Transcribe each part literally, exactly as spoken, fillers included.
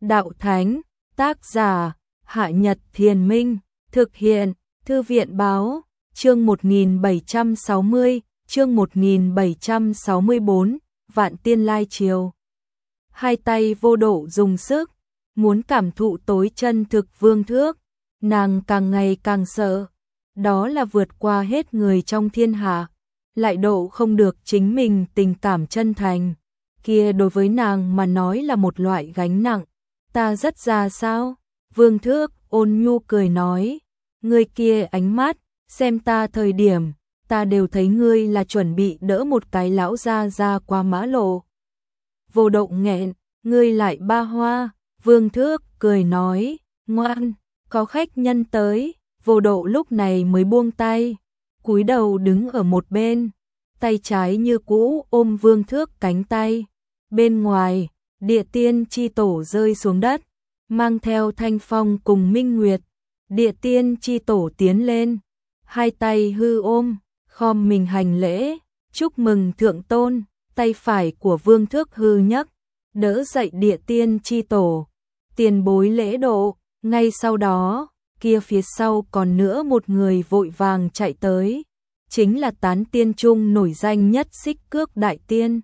Đạo Thánh, tác giả, Hạ Nhật Thiền Minh, thực hiện, Thư viện Báo, chương một nghìn bảy trăm sáu mươi, chương một nghìn bảy trăm sáu mươi bốn, Vạn Tiên Lai Triều. Hai tay Vô Độ dùng sức, muốn cảm thụ tối chân thực vương thước, nàng càng ngày càng sợ, đó là vượt qua hết người trong thiên hạ, lại độ không được chính mình tình cảm chân thành, kia đối với nàng mà nói là một loại gánh nặng. Ta rất già sao? Vương thước ôn nhu cười nói, ngươi kia ánh mắt, xem ta thời điểm, ta đều thấy ngươi là chuẩn bị đỡ một cái lão gia ra qua mã lộ. Vô Độ nghẹn, ngươi lại ba hoa. Vương thước cười nói, ngoan, có khách nhân tới. Vô Độ lúc này mới buông tay, cúi đầu đứng ở một bên, tay trái như cũ ôm Vương thước cánh tay. Bên ngoài, Địa Tiên chi tổ rơi xuống đất, mang theo Thanh Phong cùng Minh Nguyệt. Địa Tiên chi tổ tiến lên, hai tay hư ôm, khom mình hành lễ, chúc mừng thượng tôn. Tay phải của Vương thước hư nhấc, đỡ dậy Địa Tiên chi tổ, tiền bối lễ độ. Ngay sau đó, kia phía sau còn nữa một người vội vàng chạy tới, chính là tán tiên trung nổi danh nhất Xích Cước Đại Tiên.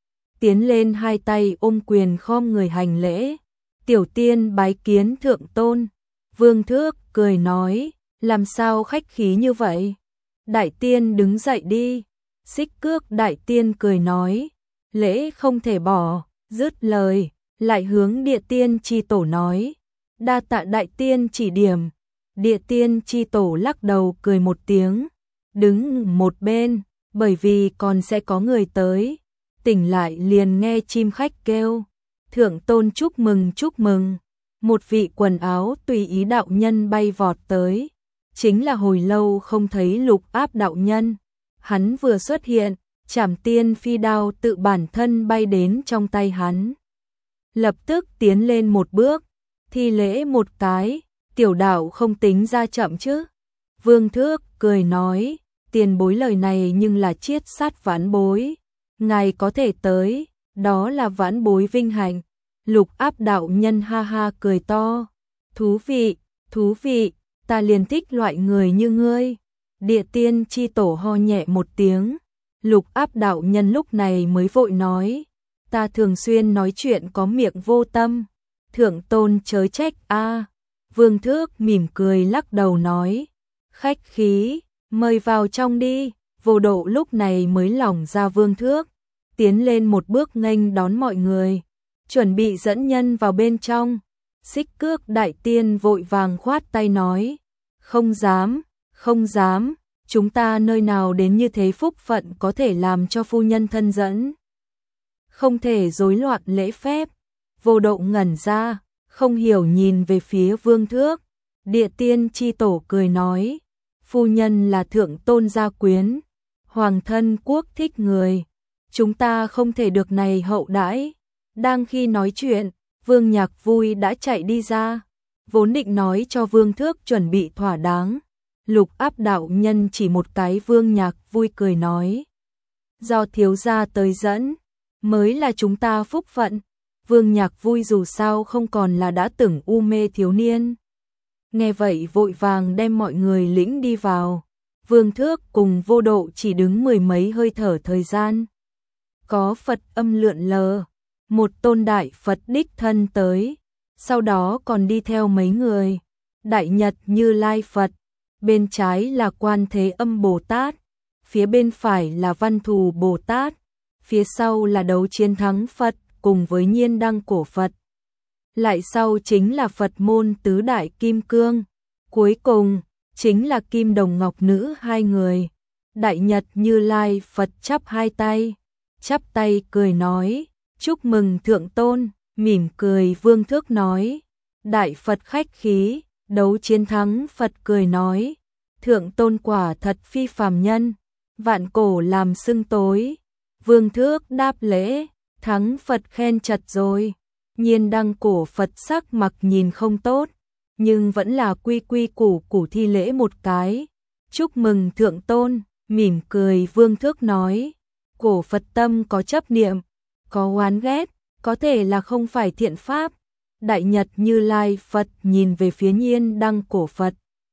Tiến lên hai tay ôm quyền khom người hành lễ, tiểu tiên bái kiến thượng tôn. Vương thước cười nói, làm sao khách khí như vậy? Đại tiên đứng dậy đi. Xích Cước Đại Tiên cười nói, lễ không thể bỏ. Dứt lời, lại hướng Địa Tiên chi tổ nói, đa tạ đại tiên chỉ điểm. Địa Tiên chi tổ lắc đầu cười một tiếng, đứng một bên, bởi vì còn sẽ có người tới. Tỉnh lại liền nghe chim khách kêu, thượng tôn chúc mừng chúc mừng. Một vị quần áo tùy ý đạo nhân bay vọt tới, chính là hồi lâu không thấy Lục Áp đạo nhân. Hắn vừa xuất hiện, Trảm Tiên phi đao tự bản thân bay đến trong tay hắn. Lập tức tiến lên một bước, thi lễ một cái, tiểu đạo không tính ra chậm chứ. Vương thước cười nói, tiền bối lời này nhưng là chiết sát vãn bối. Ngài có thể tới, đó là vãn bối vinh hạnh. Lục Áp đạo nhân ha ha cười to, thú vị, thú vị, ta liền thích loại người như ngươi. Địa Tiên chi tổ ho nhẹ một tiếng, Lục Áp đạo nhân lúc này mới vội nói, ta thường xuyên nói chuyện có miệng vô tâm, thượng tôn chớ trách a. Vương thước mỉm cười lắc đầu nói, khách khí, mời vào trong đi. Vô Độ lúc này mới lỏng ra Vương thước, tiến lên một bước nghênh đón mọi người, chuẩn bị dẫn nhân vào bên trong. Xích Cước Đại Tiên vội vàng khoát tay nói, không dám, không dám, chúng ta nơi nào đến như thế phúc phận có thể làm cho phu nhân thân dẫn. Không thể rối loạn lễ phép. Vô Độ ngẩn ra, không hiểu nhìn về phía Vương thước. Địa Tiên chi tổ cười nói, phu nhân là thượng tôn gia quyến, hoàng thân quốc thích người, chúng ta không thể được này hậu đãi. Đang khi nói chuyện, Vương Nhạc Vui đã chạy đi ra, vốn định nói cho Vương thước chuẩn bị thỏa đáng. Lục Áp đạo nhân chỉ một cái Vương Nhạc Vui cười nói, do thiếu gia tới dẫn, mới là chúng ta phúc phận. Vương Nhạc Vui dù sao không còn là đã từng u mê thiếu niên. Nghe vậy vội vàng đem mọi người lĩnh đi vào. Vương thước cùng Vô Độ chỉ đứng mười mấy hơi thở thời gian. Có Phật âm lượn lờ, một tôn đại Phật đích thân tới, sau đó còn đi theo mấy người. Đại Nhật Như Lai Phật, bên trái là Quan Thế Âm Bồ Tát, phía bên phải là Văn Thù Bồ Tát, phía sau là Đấu Chiến Thắng Phật cùng với Nhiên Đăng Cổ Phật. Lại sau chính là Phật môn tứ đại kim cương, cuối cùng chính là Kim Đồng Ngọc Nữ hai người. Đại Nhật Như Lai Phật chắp hai tay, chắp tay cười nói, chúc mừng thượng tôn. Mỉm cười Vương thước nói, đại Phật khách khí. Đấu Chiến Thắng Phật cười nói, thượng tôn quả thật phi phàm nhân, vạn cổ làm xưng tối. Vương thước đáp lễ, Thắng Phật khen chật rồi. Nhiên Đăng Cổ Phật sắc mặt nhìn không tốt, nhưng vẫn là quy quy củ củ thi lễ một cái, chúc mừng thượng tôn. Mỉm cười Vương thước nói, Cổ Phật tâm có chấp niệm, có oán ghét, có thể là không phải thiện pháp, Đại Nhật Như Lai Phật nhìn về phía Nhiên Đăng Cổ Phật,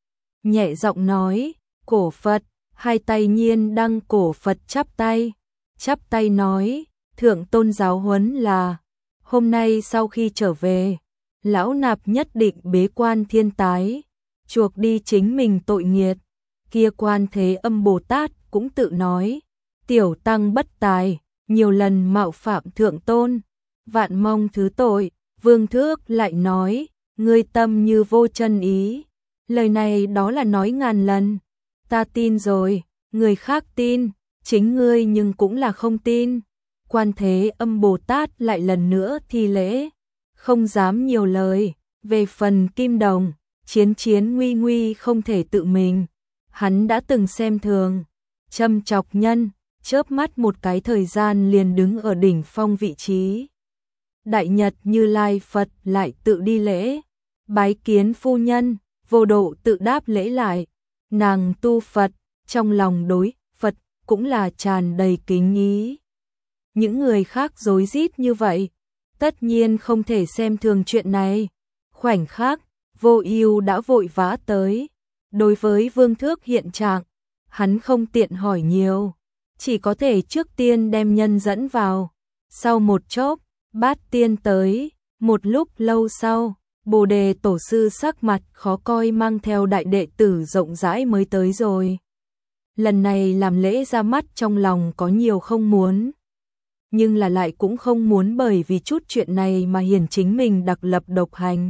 nhẹ giọng nói, Cổ Phật. Hai tay Nhiên Đăng Cổ Phật chắp tay, chắp tay nói, Thượng Tôn giáo huấn là, hôm nay sau khi trở về, lão nạp nhất định bế quan thiên tái, chuộc đi chính mình tội nghiệt. Kia Quan Thế Âm Bồ Tát cũng tự nói, tiểu tăng bất tài, nhiều lần mạo phạm Thượng Tôn, vạn mong thứ tội. Vương Thước lại nói, ngươi tâm như vô chân ý, lời này đó là nói ngàn lần, ta tin rồi, người khác tin, chính ngươi nhưng cũng là không tin. Quan Thế Âm Bồ Tát lại lần nữa thi lễ, không dám nhiều lời. Về phần Kim Đồng, chiến chiến nguy nguy không thể tự mình, hắn đã từng xem thường, châm chọc nhân, chớp mắt một cái thời gian liền đứng ở đỉnh phong vị trí. Đại Nhật Như Lai Phật lại tự đi lễ, bái kiến phu nhân. Vô Độ tự đáp lễ lại, nàng tu Phật, trong lòng đối Phật cũng là tràn đầy kính ý. Những người khác rối rít như vậy, tất nhiên không thể xem thường chuyện này. Khoảnh khắc, Vô Ưu đã vội vã tới. Đối với Vương Thước hiện trạng, hắn không tiện hỏi nhiều, chỉ có thể trước tiên đem nhân dẫn vào. Sau một chốc, Bát Tiên tới, một lúc lâu sau, Bồ Đề Tổ sư sắc mặt khó coi mang theo đại đệ tử rộng rãi mới tới rồi. Lần này làm lễ ra mắt trong lòng có nhiều không muốn, nhưng là lại cũng không muốn bởi vì chút chuyện này mà hiển chính mình đặc lập độc hành,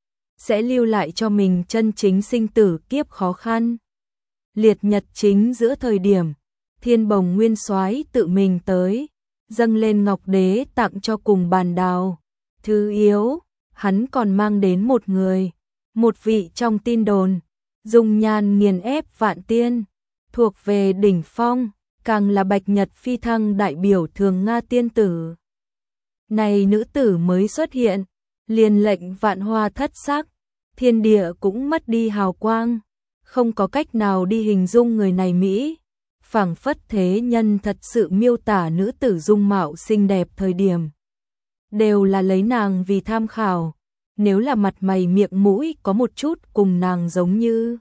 sẽ lưu lại cho mình chân chính sinh tử kiếp khó khăn. Liệt nhật chính giữa thời điểm, Thiên Bồng Nguyên Soái tự mình tới, dâng lên ngọc đế tặng cho cùng bàn đào. Thứ yếu, hắn còn mang đến một người, một vị trong tin đồn, dùng nhan nghiền ép vạn tiên, thuộc về đỉnh phong, càng là bạch nhật phi thăng đại biểu Thường Nga tiên tử. Này nữ tử mới xuất hiện, liền lệnh vạn hoa thất sắc, thiên địa cũng mất đi hào quang, không có cách nào đi hình dung người này mỹ. Phảng phất thế nhân thật sự miêu tả nữ tử dung mạo xinh đẹp thời điểm, đều là lấy nàng vì tham khảo. Nếu là mặt mày miệng mũi có một chút cùng nàng giống như,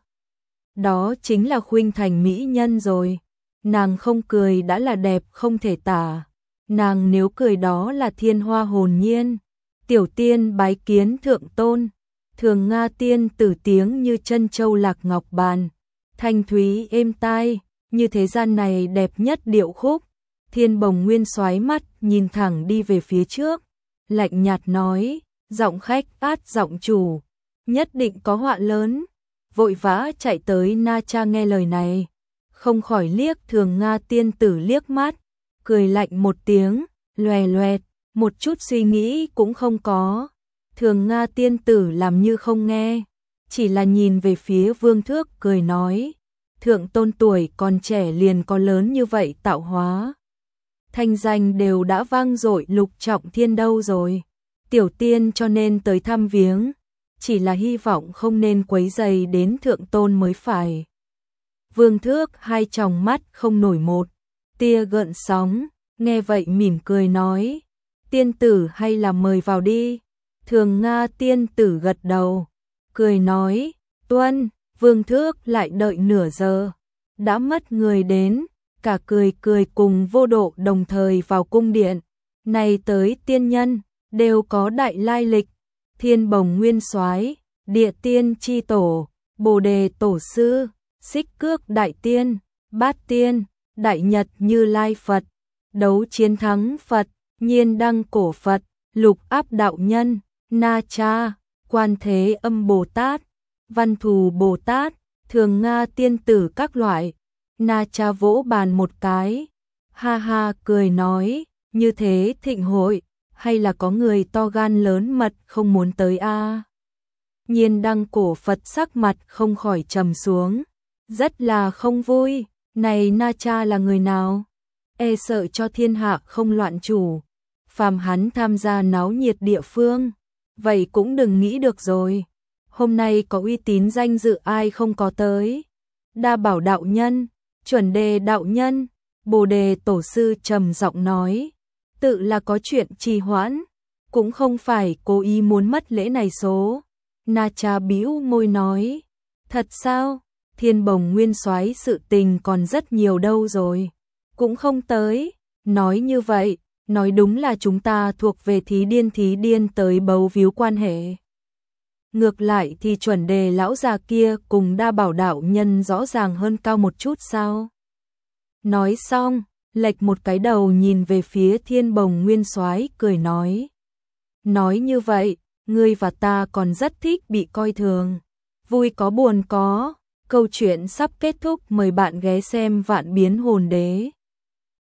đó chính là khuynh thành mỹ nhân rồi. Nàng không cười đã là đẹp không thể tả, nàng nếu cười đó là thiên hoa hồn nhiên. Tiểu tiên bái kiến Thượng Tôn. Thường Nga tiên tử tiếng như chân châu lạc ngọc bàn, thanh thúy êm tai, như thế gian này đẹp nhất điệu khúc. Thiên Bồng Nguyên Soái mắt nhìn thẳng đi về phía trước, lạnh nhạt nói, giọng khách át giọng chủ, nhất định có họa lớn. Vội vã chạy tới Na Cha nghe lời này, không khỏi liếc Thường Nga tiên tử liếc mắt, cười lạnh một tiếng, loè loẹt, một chút suy nghĩ cũng không có. Thường Nga tiên tử làm như không nghe, chỉ là nhìn về phía Vương Thước cười nói, Thượng Tôn tuổi còn trẻ liền có lớn như vậy tạo hóa, thanh danh đều đã vang dội lục trọng thiên đâu rồi. Tiểu tiên cho nên tới thăm viếng, chỉ là hy vọng không nên quấy rầy đến Thượng Tôn mới phải. Vương Thước hai tròng mắt không nổi một tia gợn sóng, nghe vậy mỉm cười nói, tiên tử hay là mời vào đi. Thường Nga tiên tử gật đầu, cười nói, tuân. Vương Thước lại đợi nửa giờ, đã mất người đến, cả cười cười cùng Vô Độ đồng thời vào cung điện. Này tới tiên nhân, đều có đại lai lịch, Thiên Bồng Nguyên Soái, Địa Tiên chi tổ, Bồ Đề Tổ sư, Xích Cước Đại Tiên, Bát Tiên, Đại Nhật Như Lai Phật, Đấu Chiến Thắng Phật, Nhiên Đăng Cổ Phật, Lục Áp Đạo Nhân, Na Cha, Quan Thế Âm Bồ Tát, Văn Thù Bồ Tát, Thường Nga tiên tử các loại. Na Cha vỗ bàn một cái, ha ha cười nói, như thế thịnh hội, hay là có người to gan lớn mật không muốn tới a? À? Nhiên Đăng Cổ Phật sắc mặt không khỏi trầm xuống, rất là không vui, này Na Cha là người nào? E sợ cho thiên hạ không loạn chủ, phàm hắn tham gia náo nhiệt địa phương, vậy cũng đừng nghĩ được rồi. Hôm nay có uy tín danh dự ai không có tới? Đa Bảo đạo nhân, Chuẩn Đề đạo nhân, Bồ Đề Tổ sư trầm giọng nói, tự là có chuyện trì hoãn, cũng không phải cố ý muốn mất lễ này số. Na Cha bĩu môi nói, thật sao? Thiên Bồng Nguyên Soái sự tình còn rất nhiều đâu rồi, cũng không tới. Nói như vậy, nói đúng là chúng ta thuộc về thí điên thí điên tới bấu víu quan hệ. Ngược lại thì chuẩn đề lão già kia cùng đa bảo đạo nhân rõ ràng hơn cao một chút sao? Nói xong, lệch một cái đầu nhìn về phía Thiên Bồng Nguyên Soái cười nói. Nói như vậy, ngươi và ta còn rất thích bị coi thường. Vui có buồn có, câu chuyện sắp kết thúc, mời bạn ghé xem Vạn Biến Hồn Đế.